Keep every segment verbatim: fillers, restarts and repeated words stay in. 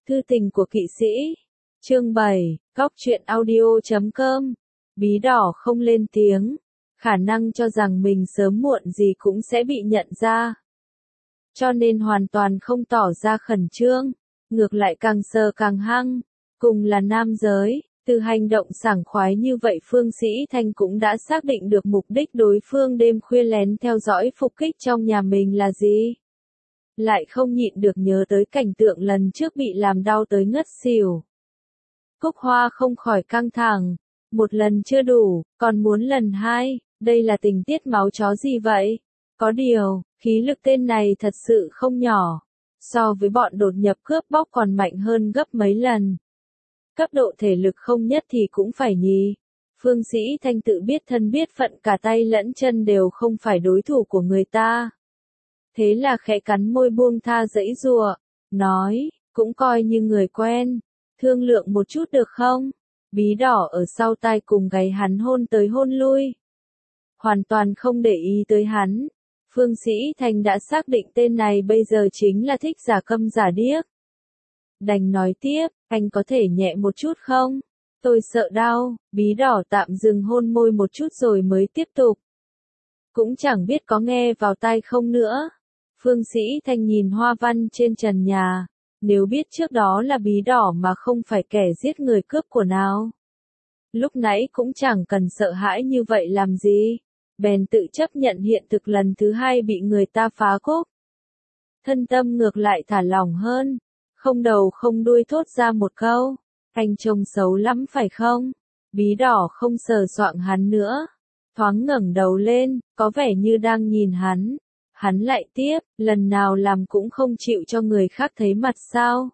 Thư tình của kỵ sĩ. Chương bảy, góc truyện audio chấm com. Bí đỏ không lên tiếng, khả năng cho rằng mình sớm muộn gì cũng sẽ bị nhận ra. Cho nên hoàn toàn không tỏ ra khẩn trương, ngược lại càng sờ càng hăng. Cùng là nam giới, từ hành động sảng khoái như vậy Phương Sĩ Thanh cũng đã xác định được mục đích đối phương đêm khuya lén theo dõi phục kích trong nhà mình là gì. Lại không nhịn được nhớ tới cảnh tượng lần trước bị làm đau tới ngất xỉu. Cúc Hoa không khỏi căng thẳng, một lần chưa đủ, còn muốn lần hai, đây là tình tiết máu chó gì vậy? Có điều, khí lực tên này thật sự không nhỏ, so với bọn đột nhập cướp bóc còn mạnh hơn gấp mấy lần. Cấp độ thể lực không nhất thì cũng phải nhì. Phương Sĩ Thanh tự biết thân biết phận cả tay lẫn chân đều không phải đối thủ của người ta. Thế là khẽ cắn môi buông tha giãy giụa, nói, cũng coi như người quen, thương lượng một chút được không? Bí đỏ ở sau tai cùng gáy hắn hôn tới hôn lui. Hoàn toàn không để ý tới hắn. Phương Sĩ Thanh đã xác định tên này bây giờ chính là thích giả câm giả điếc. Đành nói tiếp, anh có thể nhẹ một chút không? Tôi sợ đau. Bí đỏ tạm dừng hôn môi một chút rồi mới tiếp tục. Cũng chẳng biết có nghe vào tai không nữa. Phương Sĩ Thanh nhìn hoa văn trên trần nhà. Nếu biết trước đó là bí đỏ mà không phải kẻ giết người cướp của nào. Lúc nãy cũng chẳng cần sợ hãi như vậy làm gì. Bèn tự chấp nhận hiện thực lần thứ hai bị người ta phá cốp. Thân tâm ngược lại thả lỏng hơn. Không đầu không đuôi thốt ra một câu. Anh trông xấu lắm phải không? Bí đỏ không sờ soạng hắn nữa. Thoáng ngẩng đầu lên, có vẻ như đang nhìn hắn. Hắn lại tiếp, lần nào làm cũng không chịu cho người khác thấy mặt sao.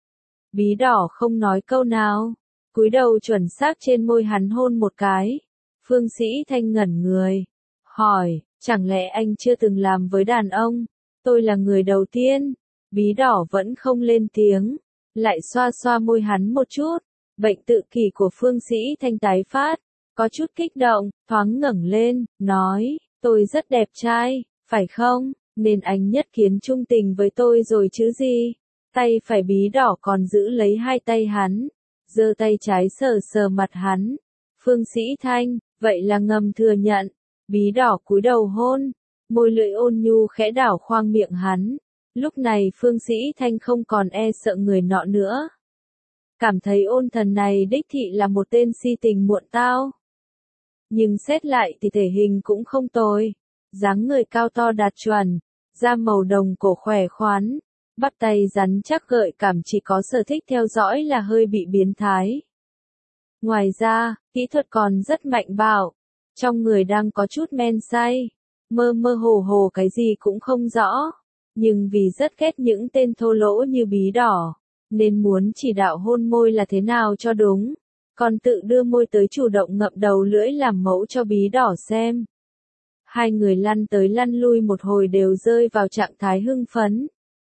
Bí đỏ không nói câu nào. Cúi đầu chuẩn xác trên môi hắn hôn một cái. Phương Sĩ Thanh ngẩn người. Hỏi, chẳng lẽ anh chưa từng làm với đàn ông? Tôi là người đầu tiên. Bí đỏ vẫn không lên tiếng. Lại xoa xoa môi hắn một chút. Bệnh tự kỷ của Phương Sĩ Thanh tái phát. Có chút kích động, thoáng ngẩng lên, nói, tôi rất đẹp trai, phải không? Nên anh nhất kiến trung tình với tôi rồi chứ gì? Tay phải bí đỏ còn giữ lấy hai tay hắn. Giơ tay trái sờ sờ mặt hắn. Phương Sĩ Thanh, vậy là ngầm thừa nhận. Bí đỏ cúi đầu hôn. Môi lưỡi ôn nhu khẽ đảo khoang miệng hắn. Lúc này Phương Sĩ Thanh không còn e sợ người nọ nữa. Cảm thấy ôn thần này đích thị là một tên si tình muộn tao. Nhưng xét lại thì thể hình cũng không tồi. Dáng người cao to đạt chuẩn, da màu đồng cổ khỏe khoắn, bắp tay rắn chắc gợi cảm, chỉ có sở thích theo dõi là hơi bị biến thái. Ngoài ra, kỹ thuật còn rất mạnh bạo. Trong người đang có chút men say, mơ mơ hồ hồ cái gì cũng không rõ. Nhưng vì rất ghét những tên thô lỗ như bí đỏ, nên muốn chỉ đạo hôn môi là thế nào cho đúng. Còn tự đưa môi tới chủ động ngậm đầu lưỡi làm mẫu cho bí đỏ xem. Hai người lăn tới lăn lui một hồi đều rơi vào trạng thái hưng phấn.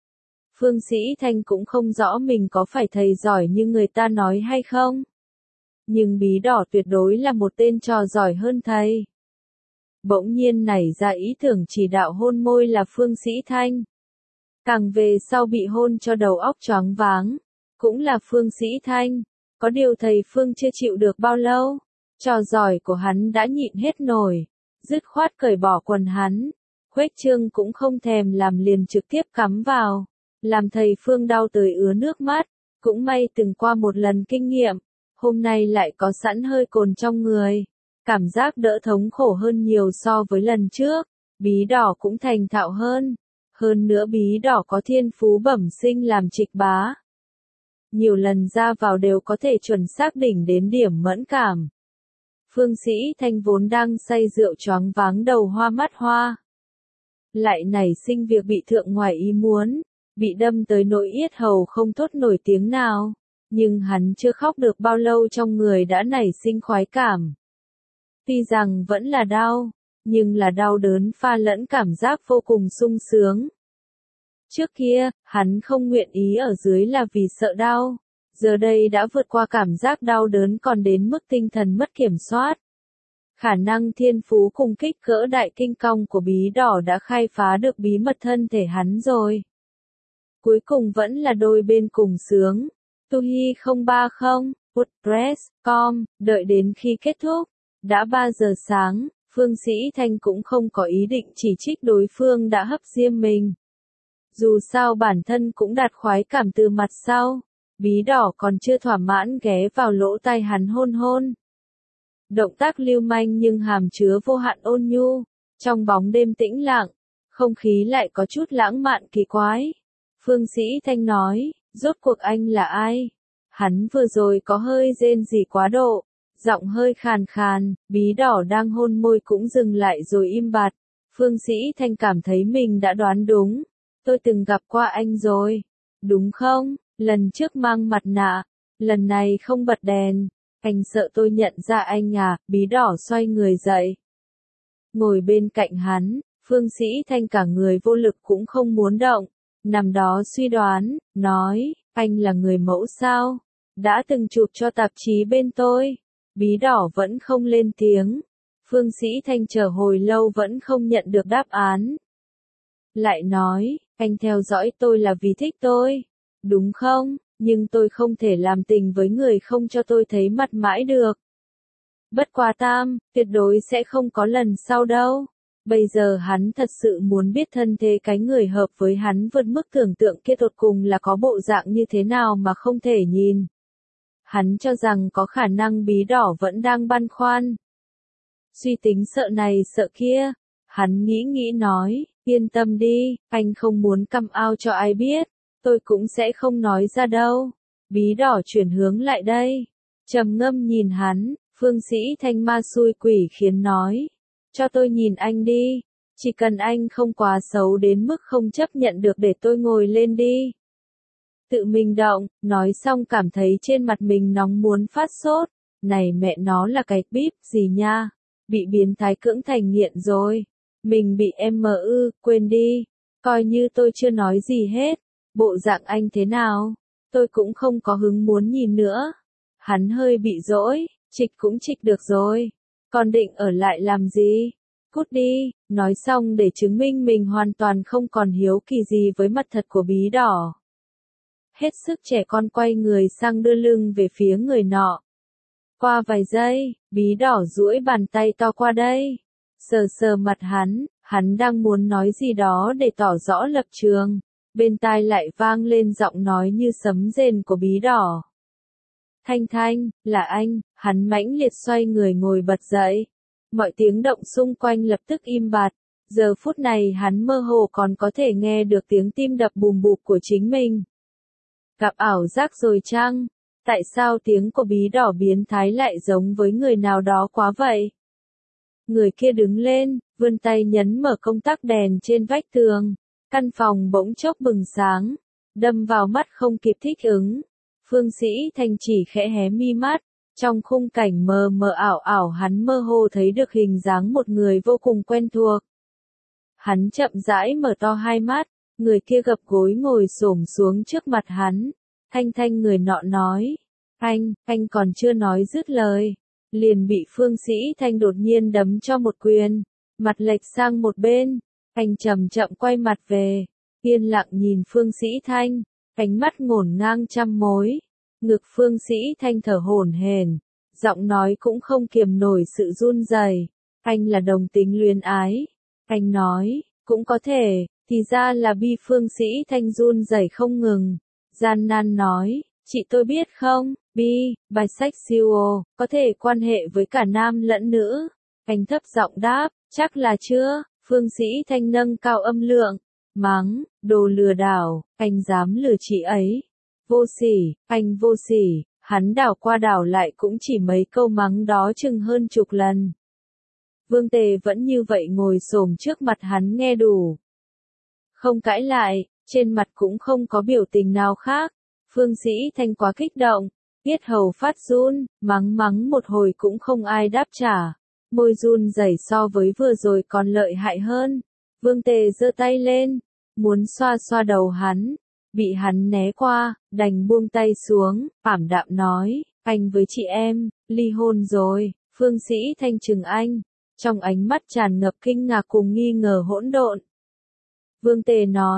Phương Sĩ Thanh cũng không rõ mình có phải thầy giỏi như người ta nói hay không. Nhưng bí đỏ tuyệt đối là một tên trò giỏi hơn thầy. Bỗng nhiên nảy ra ý tưởng chỉ đạo hôn môi là Phương Sĩ Thanh. Càng về sau bị hôn cho đầu óc choáng váng. Cũng là Phương Sĩ Thanh. Có điều thầy Phương chưa chịu được bao lâu. Trò giỏi của hắn đã nhịn hết nổi. Dứt khoát cởi bỏ quần hắn. Khuếch trương cũng không thèm làm, liền trực tiếp cắm vào. Làm thầy Phương đau tới ứa nước mắt. Cũng may từng qua một lần kinh nghiệm. Hôm nay lại có sẵn hơi cồn trong người. Cảm giác đỡ thống khổ hơn nhiều so với lần trước. Bí đỏ cũng thành thạo hơn. Hơn nữa bí đỏ có thiên phú bẩm sinh làm trịch bá. Nhiều lần ra vào đều có thể chuẩn xác đỉnh đến điểm mẫn cảm. Phương Sĩ Thanh vốn đang say rượu choáng váng đầu hoa mắt hoa. Lại nảy sinh việc bị thượng ngoài ý muốn. Bị đâm tới nỗi yết hầu không thốt nổi tiếng nào. Nhưng hắn chưa khóc được bao lâu trong người đã nảy sinh khoái cảm. Tuy rằng vẫn là đau, nhưng là đau đớn pha lẫn cảm giác vô cùng sung sướng. Trước kia, hắn không nguyện ý ở dưới là vì sợ đau. Giờ đây đã vượt qua cảm giác đau đớn còn đến mức tinh thần mất kiểm soát. Khả năng thiên phú cùng kích cỡ đại kinh công của bí đỏ đã khai phá được bí mật thân thể hắn rồi. Cuối cùng vẫn là đôi bên cùng sướng. Tuhi không ba không, WordPress chấm com, đợi đến khi kết thúc. Đã ba giờ sáng, Phương Sĩ Thanh cũng không có ý định chỉ trích đối phương đã hấp diêm mình. Dù sao bản thân cũng đạt khoái cảm từ mặt sau. Bí đỏ còn chưa thỏa mãn ghé vào lỗ tai hắn hôn hôn. Động tác lưu manh nhưng hàm chứa vô hạn ôn nhu. Trong bóng đêm tĩnh lặng, không khí lại có chút lãng mạn kỳ quái. Phương Sĩ Thanh nói, rốt cuộc anh là ai? Hắn vừa rồi có hơi rên rỉ quá độ, giọng hơi khàn khàn, bí đỏ đang hôn môi cũng dừng lại rồi im bặt. Phương Sĩ Thanh cảm thấy mình đã đoán đúng. Tôi từng gặp qua anh rồi. Đúng không? Lần trước mang mặt nạ, lần này không bật đèn. Anh sợ tôi nhận ra anh à, bí đỏ xoay người dậy. Ngồi bên cạnh hắn, Phương Sĩ Thanh cả người vô lực cũng không muốn động. Nằm đó suy đoán, nói, anh là người mẫu sao? Đã từng chụp cho tạp chí bên tôi. Bí đỏ vẫn không lên tiếng. Phương Sĩ Thanh chờ hồi lâu vẫn không nhận được đáp án. Lại nói, anh theo dõi tôi là vì thích tôi. Đúng không? Nhưng tôi không thể làm tình với người không cho tôi thấy mặt mãi được. Bất quá tam, tuyệt đối sẽ không có lần sau đâu. Bây giờ hắn thật sự muốn biết thân thế cái người hợp với hắn vượt mức tưởng tượng kia tột cùng là có bộ dạng như thế nào mà không thể nhìn. Hắn cho rằng có khả năng bí đỏ vẫn đang băn khoăn. Suy tính sợ này sợ kia. Hắn nghĩ nghĩ nói, yên tâm đi, anh không muốn căm ao cho ai biết. Tôi cũng sẽ không nói ra đâu. Bí đỏ chuyển hướng lại đây. Trầm ngâm nhìn hắn, Phương Sĩ Thanh ma xui quỷ khiến nói. Cho tôi nhìn anh đi. Chỉ cần anh không quá xấu đến mức không chấp nhận được để tôi ngồi lên đi. Tự mình động, nói xong cảm thấy trên mặt mình nóng muốn phát sốt. Này mẹ nó là cái bíp gì nha. Bị biến thái cưỡng thành nghiện rồi. Mình bị em mờ ư, quên đi. Coi như tôi chưa nói gì hết. Bộ dạng anh thế nào? Tôi cũng không có hứng muốn nhìn nữa. Hắn hơi bị dỗi, trịch cũng trịch được rồi. Còn định ở lại làm gì? Cút đi, nói xong để chứng minh mình hoàn toàn không còn hiếu kỳ gì với mặt thật của bí đỏ. Hết sức trẻ con quay người sang đưa lưng về phía người nọ. Qua vài giây, bí đỏ duỗi bàn tay to qua đây. Sờ sờ mặt hắn, hắn đang muốn nói gì đó để tỏ rõ lập trường. Bên tai lại vang lên giọng nói như sấm rền của bí đỏ. Thanh Thanh, là anh, hắn mãnh liệt xoay người ngồi bật dậy. Mọi tiếng động xung quanh lập tức im bặt. Giờ phút này hắn mơ hồ còn có thể nghe được tiếng tim đập bùm bụp của chính mình. Gặp ảo giác rồi chăng? Tại sao tiếng của bí đỏ biến thái lại giống với người nào đó quá vậy? Người kia đứng lên, vươn tay nhấn mở công tắc đèn trên vách tường. Căn phòng bỗng chốc bừng sáng, đâm vào mắt không kịp thích ứng. Phương Sĩ Thanh chỉ khẽ hé mi mắt, trong khung cảnh mờ mờ ảo ảo hắn mơ hồ thấy được hình dáng một người vô cùng quen thuộc. Hắn chậm rãi mở to hai mắt, người kia gập gối ngồi xổm xuống trước mặt hắn. Thanh Thanh người nọ nói, anh, anh còn chưa nói dứt lời. Liền bị Phương Sĩ Thanh đột nhiên đấm cho một quyền, mặt lệch sang một bên. Anh chậm chậm quay mặt về, yên lặng nhìn Phương Sĩ Thanh, ánh mắt ngổn ngang trăm mối. Ngực Phương Sĩ Thanh thở hổn hển, giọng nói cũng không kiềm nổi sự run rẩy. Anh là đồng tính luyến ái. Anh nói, cũng có thể, thì ra là bi. Phương Sĩ Thanh run rẩy không ngừng, gian nan nói, chị tôi biết không, bi, bisexual, có thể quan hệ với cả nam lẫn nữ. Anh thấp giọng đáp, chắc là chưa. Phương Sĩ Thanh nâng cao âm lượng, mắng, đồ lừa đảo, anh dám lừa chị ấy. Vô sỉ, anh vô sỉ, hắn đảo qua đảo lại cũng chỉ mấy câu mắng đó chừng hơn chục lần. Vương Tề vẫn như vậy ngồi xổm trước mặt hắn nghe đủ. Không cãi lại, trên mặt cũng không có biểu tình nào khác. Phương Sĩ Thanh quá kích động, yết hầu phát run, mắng mắng một hồi cũng không ai đáp trả. Môi run rẩy so với vừa rồi còn lợi hại hơn. Vương Tề giơ tay lên, muốn xoa xoa đầu hắn, bị hắn né qua, đành buông tay xuống, ảm đạm nói, anh với chị em, ly hôn rồi. Phương Sĩ Thanh trừng anh, trong ánh mắt tràn ngập kinh ngạc cùng nghi ngờ hỗn độn. Vương Tề nói,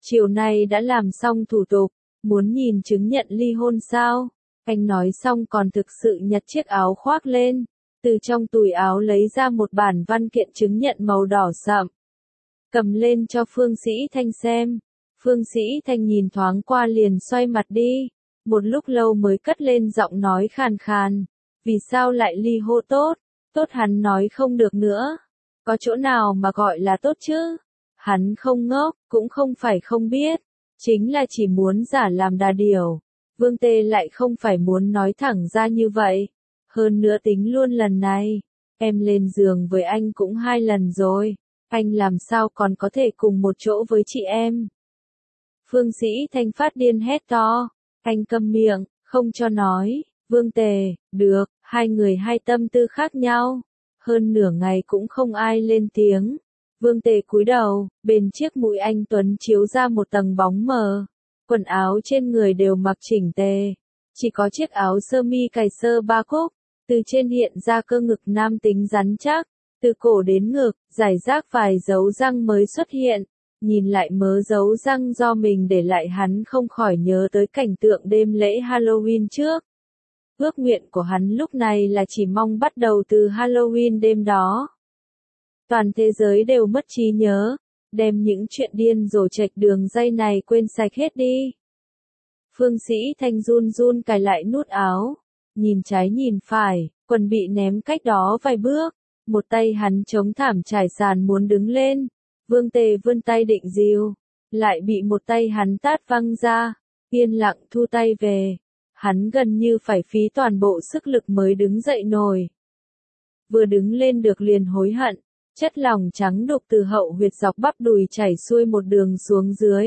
chiều nay đã làm xong thủ tục, muốn nhìn chứng nhận ly hôn sao? Anh nói xong còn thực sự nhặt chiếc áo khoác lên, từ trong túi áo lấy ra một bản văn kiện chứng nhận màu đỏ sậm. Cầm lên cho Phương Sĩ Thanh xem. Phương Sĩ Thanh nhìn thoáng qua liền xoay mặt đi, một lúc lâu mới cất lên giọng nói khàn khàn. Vì sao lại ly hôn tốt? Tốt hắn nói không được nữa. Có chỗ nào mà gọi là tốt chứ? Hắn không ngốc, cũng không phải không biết. Chính là chỉ muốn giả làm đà điểu. Vương Tê lại không phải muốn nói thẳng ra như vậy. Hơn nữa tính luôn lần này. Em lên giường với anh cũng hai lần rồi. Anh làm sao còn có thể cùng một chỗ với chị em? Phương Sĩ Thanh phát điên hét to. Anh câm miệng, không cho nói. Vương Tề, được, hai người hai tâm tư khác nhau. Hơn nửa ngày cũng không ai lên tiếng. Vương Tề cúi đầu, bên chiếc mũi anh tuấn chiếu ra một tầng bóng mờ. Quần áo trên người đều mặc chỉnh tề. Chỉ có chiếc áo sơ mi cài sơ ba cúc, từ trên hiện ra cơ ngực nam tính rắn chắc, từ cổ đến ngực, giải rác vài dấu răng mới xuất hiện. Nhìn lại mớ dấu răng do mình để lại hắn không khỏi nhớ tới cảnh tượng đêm lễ Halloween trước. Ước nguyện của hắn lúc này là chỉ mong bắt đầu từ Halloween đêm đó. Toàn thế giới đều mất trí nhớ, đem những chuyện điên rồ chệch đường dây này quên sạch hết đi. Phương Sĩ Thanh run run cài lại nút áo, nhìn trái nhìn phải, quần bị ném cách đó vài bước, một tay hắn chống thảm trải sàn muốn đứng lên. Vương Tề vươn tay định dìu, lại bị một tay hắn tát văng ra, yên lặng thu tay về. Hắn gần như phải phí toàn bộ sức lực mới đứng dậy nổi. Vừa đứng lên được liền hối hận, chất lỏng trắng đục từ hậu huyệt dọc bắp đùi chảy xuôi một đường xuống dưới.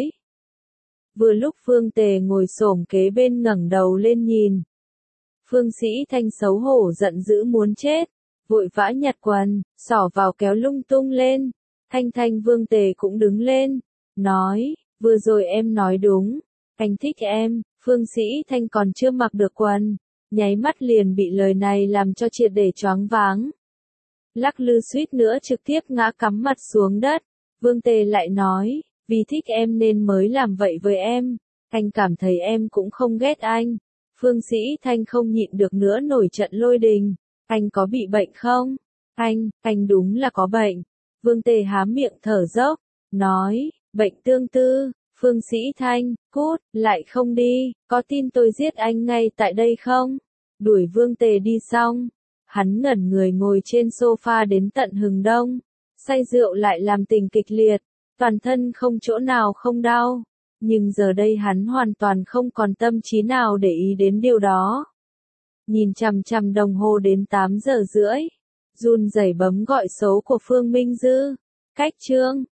Vừa lúc Phương Tề ngồi xổm kế bên ngẩng đầu lên nhìn. Phương Sĩ Thanh xấu hổ giận dữ muốn chết, vội vã nhặt quần, xỏ vào kéo lung tung lên. Thanh Thanh Vương Tề cũng đứng lên, nói, vừa rồi em nói đúng, anh thích em. Phương Sĩ Thanh còn chưa mặc được quần, nháy mắt liền bị lời này làm cho triệt để choáng váng. Lắc lư suýt nữa trực tiếp ngã cắm mặt xuống đất. Vương Tề lại nói, vì thích em nên mới làm vậy với em, anh cảm thấy em cũng không ghét anh. Phương Sĩ Thanh không nhịn được nữa nổi trận lôi đình, anh có bị bệnh không? Anh, anh đúng là có bệnh. Vương Tề há miệng thở dốc, nói, bệnh tương tư. Phương Sĩ Thanh, cút, lại không đi, có tin tôi giết anh ngay tại đây không? Đuổi Vương Tề đi xong, hắn ngẩn người ngồi trên sofa đến tận hừng đông, say rượu lại làm tình kịch liệt, toàn thân không chỗ nào không đau, nhưng giờ đây hắn hoàn toàn không còn tâm trí nào để ý đến điều đó. Nhìn chằm chằm đồng hồ đến tám giờ rưỡi, run rẩy bấm gọi số của Phương Minh Dư, cách chương.